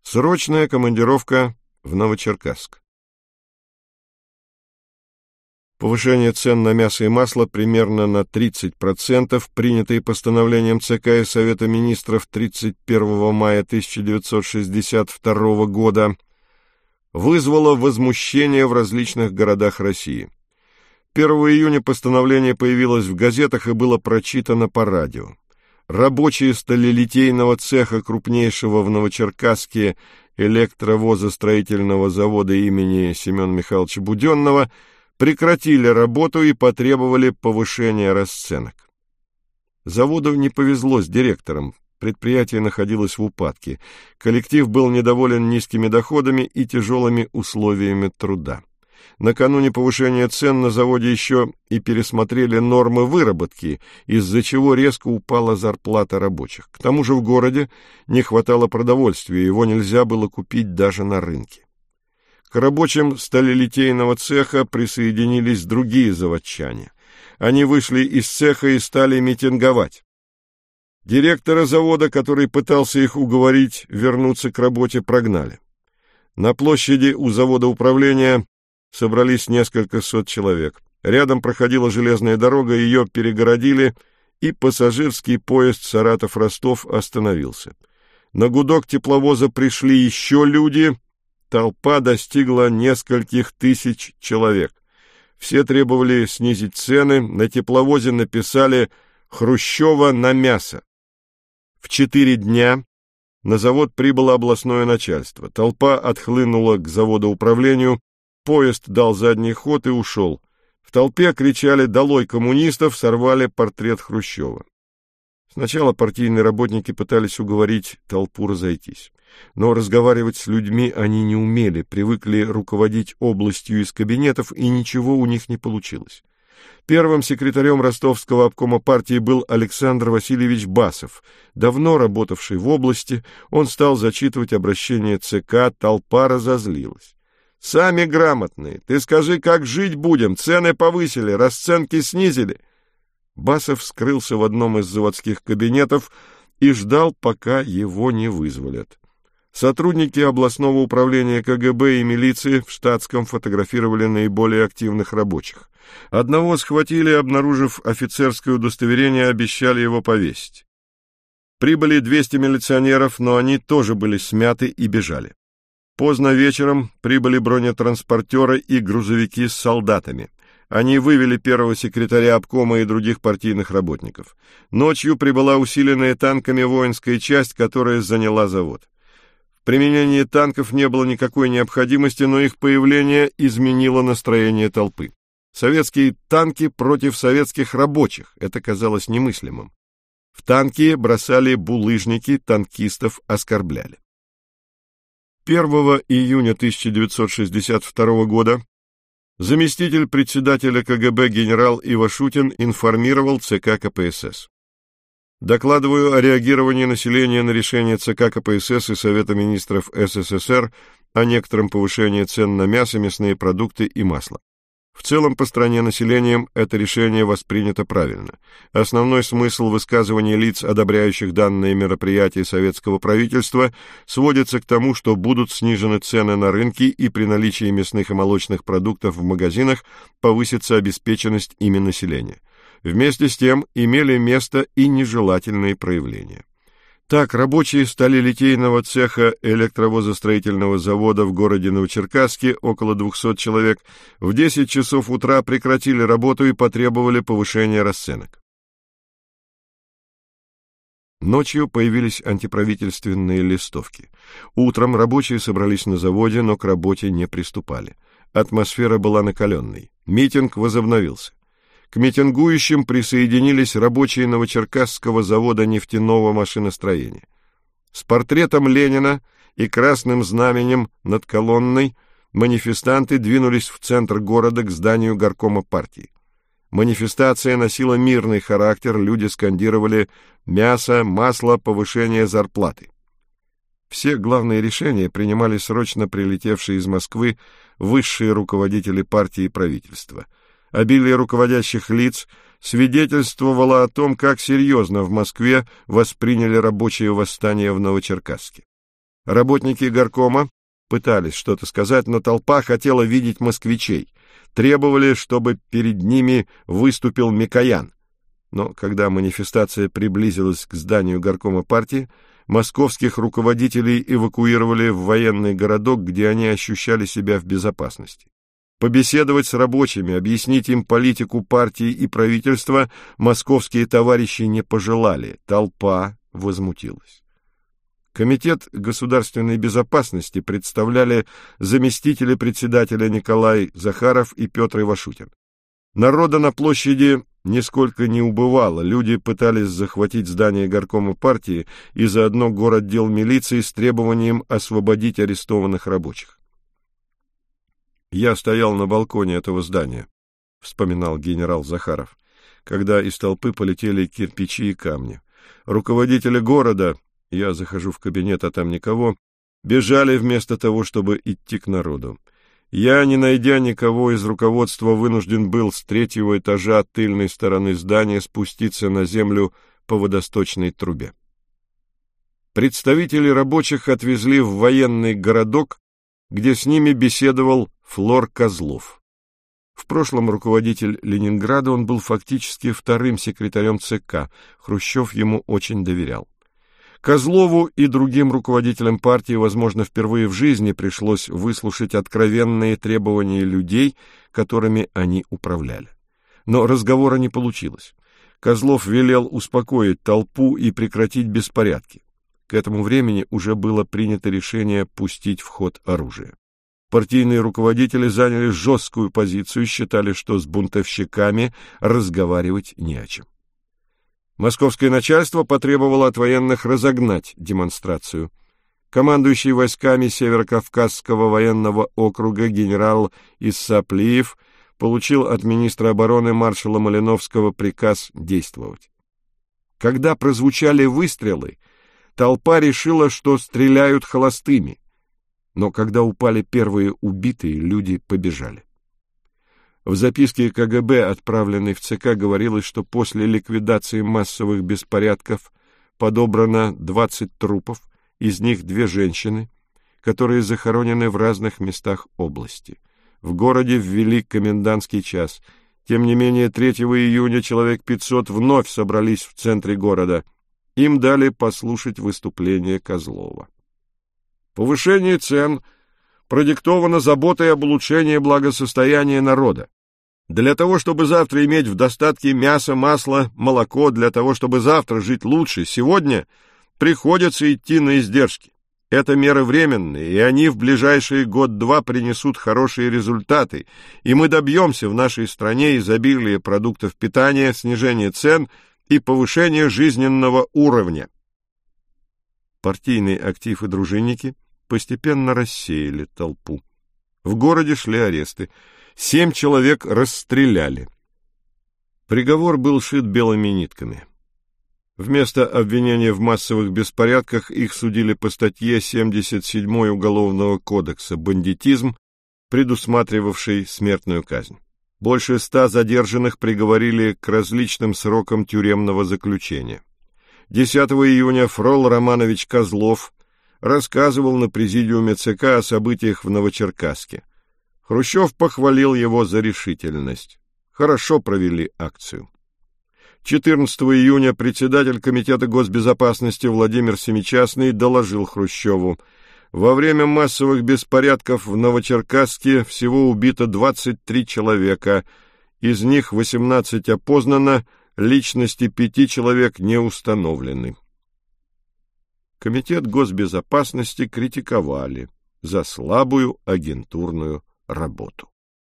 Срочная командировка в Новочеркасск. Повышение цен на мясо и масло примерно на 30%, принятые постановлением ЦК и Совета министров 31 мая 1962 года, вызвало возмущение в различных городах России. 1 июня постановление появилось в газетах и было прочитано по радио. Рабочие сталелитейного цеха, крупнейшего в Новочеркасске электровозостроительного завода имени Семена Михайловича Буденного, прекратили работу и потребовали повышения расценок. Заводу не повезло с директором, предприятие находилось в упадке, коллектив был недоволен низкими доходами и тяжелыми условиями труда. Накануне повышения цен на заводе еще и пересмотрели нормы выработки, из-за чего резко упала зарплата рабочих. К тому же в городе не хватало продовольствия, его нельзя было купить даже на рынке. К рабочим сталелитейного цеха присоединились другие заводчане. Они вышли из цеха и стали митинговать. Директора завода, который пытался их уговорить вернуться к работе, прогнали. На площади у завода управления собрались несколько сот человек. Рядом проходила железная дорога, ее перегородили, и пассажирский поезд Саратов-Ростов остановился. На гудок тепловоза пришли еще люди, толпа достигла нескольких тысяч человек. Все требовали снизить цены, на тепловозе написали «Хрущева на мясо». В 4 дня на завод прибыло областное начальство. Толпа отхлынула к заводоуправлению, поезд дал задний ход и ушел. В толпе кричали «Долой коммунистов!», сорвали портрет Хрущева. Сначала партийные работники пытались уговорить толпу разойтись. Но разговаривать с людьми они не умели, привыкли руководить областью из кабинетов, и ничего у них не получилось. Первым секретарем ростовского обкома партии был Александр Васильевич Басов. Давно работавший в области, он стал зачитывать обращение ЦК, толпа разозлилась. «Сами грамотные, ты скажи, как жить будем, цены повысили, расценки снизили». Басов скрылся в одном из заводских кабинетов и ждал, пока его не вызволят. Сотрудники областного управления КГБ и милиции в штатском фотографировали наиболее активных рабочих. Одного схватили, обнаружив офицерское удостоверение, обещали его повесить. Прибыли 200 милиционеров, но они тоже были смяты и бежали. Поздно вечером прибыли бронетранспортеры и грузовики с солдатами. Они вывели первого секретаря обкома и других партийных работников. Ночью прибыла усиленная танками воинская часть, которая заняла завод. В применении танков не было никакой необходимости, но их появление изменило настроение толпы. Советские танки против советских рабочих — это казалось немыслимым. В танки бросали булыжники, танкистов оскорбляли. 1 июня 1962 года заместитель председателя КГБ генерал Ивашутин информировал ЦК КПСС. Докладываю о реагировании населения на решение ЦК КПСС и Совета министров СССР о некотором повышении цен на мясо, мясные продукты и масло. В целом по стране населением это решение воспринято правильно. Основной смысл высказывания лиц, одобряющих данные мероприятия советского правительства, сводится к тому, что будут снижены цены на рынке и при наличии мясных и молочных продуктов в магазинах повысится обеспеченность ими населения. Вместе с тем имели место и нежелательные проявления. Так, рабочие сталелитейного цеха электровозостроительного завода в городе Новочеркасске, около 200 человек, в 10 часов утра прекратили работу и потребовали повышения расценок. Ночью появились антиправительственные листовки. Утром рабочие собрались на заводе, но к работе не приступали. Атмосфера была накаленной. Митинг возобновился. К митингующим присоединились рабочие Новочеркасского завода нефтяного машиностроения. С портретом Ленина и красным знаменем над колонной манифестанты двинулись в центр города к зданию горкома партии. Манифестация носила мирный характер, люди скандировали «мясо, масло, повышение зарплаты». Все главные решения принимали срочно прилетевшие из Москвы высшие руководители партии и правительства. Обилие руководящих лиц свидетельствовало о том, как серьезно в Москве восприняли рабочее восстание в Новочеркасске. Работники горкома пытались что-то сказать, но толпа хотела видеть москвичей, требовали, чтобы перед ними выступил Микоян. Но когда манифестация приблизилась к зданию горкома партии, московских руководителей эвакуировали в военный городок, где они ощущали себя в безопасности. Побеседовать с рабочими, объяснить им политику партии и правительства московские товарищи не пожелали, толпа возмутилась. Комитет государственной безопасности представляли заместители председателя Николай Захаров и Петр Ивашутин. Народа на площади нисколько не убывало, люди пытались захватить здание горкома партии и заодно городдел милиции с требованием освободить арестованных рабочих. «Я стоял на балконе этого здания», — вспоминал генерал Захаров, когда из толпы полетели кирпичи и камни. Руководители города, я захожу в кабинет, а там никого, бежали вместо того, чтобы идти к народу. Я, не найдя никого из руководства, вынужден был с 3-го этажа тыльной стороны здания спуститься на землю по водосточной трубе. Представители рабочих отвезли в военный городок, где с ними беседовал Флор Козлов. В прошлом руководитель Ленинграда, он был фактически вторым секретарем ЦК, Хрущев ему очень доверял. Козлову и другим руководителям партии, возможно, впервые в жизни пришлось выслушать откровенные требования людей, которыми они управляли. Но разговора не получилось. Козлов велел успокоить толпу и прекратить беспорядки. К этому времени уже было принято решение пустить в ход оружие. Партийные руководители заняли жесткую позицию и считали, что с бунтовщиками разговаривать не о чем. Московское начальство потребовало от военных разогнать демонстрацию. Командующий войсками Северокавказского военного округа генерал Иссаплиев получил от министра обороны маршала Малиновского приказ действовать. Когда прозвучали выстрелы, толпа решила, что стреляют холостыми. Но когда упали первые убитые, люди побежали. В записке КГБ, отправленной в ЦК, говорилось, что после ликвидации массовых беспорядков подобрано 20 трупов, из них 2 женщины, которые захоронены в разных местах области. В городе ввели комендантский час. Тем не менее, 3 июня человек 500 вновь собрались в центре города. Им дали послушать выступление Козлова. Повышение цен продиктовано заботой об улучшении благосостояния народа. Для того, чтобы завтра иметь в достатке мясо, масло, молоко, для того, чтобы завтра жить лучше, сегодня приходится идти на издержки. Это меры временные, и они в ближайшие год-два принесут хорошие результаты, и мы добьемся в нашей стране изобилия продуктов питания, снижения цен и повышения жизненного уровня. Партийный актив и дружинники постепенно рассеяли толпу. В городе шли аресты. 7 человек расстреляли. Приговор был шит белыми нитками. Вместо обвинения в массовых беспорядках их судили по статье 77 Уголовного кодекса «Бандитизм», предусматривавшей смертную казнь. Больше 100 задержанных приговорили к различным срокам тюремного заключения. 10 июня Фрол Романович Козлов рассказывал на президиуме ЦК о событиях в Новочеркасске. Хрущев похвалил его за решительность. Хорошо провели акцию. 14 июня председатель Комитета госбезопасности Владимир Семичастный доложил Хрущеву: во время массовых беспорядков в Новочеркасске всего убито 23 человека, из них 18 опознано, личности 5 человек не установлены. Комитет госбезопасности критиковали за слабую агентурную работу.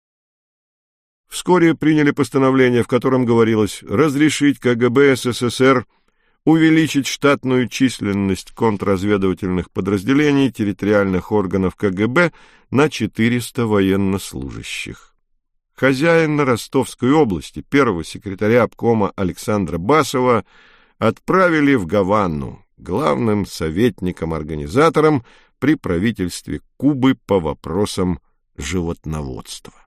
Вскоре приняли постановление, в котором говорилось разрешить КГБ СССР увеличить штатную численность контрразведывательных подразделений территориальных органов КГБ на 400 военнослужащих. Хозяина Ростовской области, первого секретаря обкома Александра Басова, отправили в Гавану главным советником-организатором при правительстве Кубы по вопросам животноводства.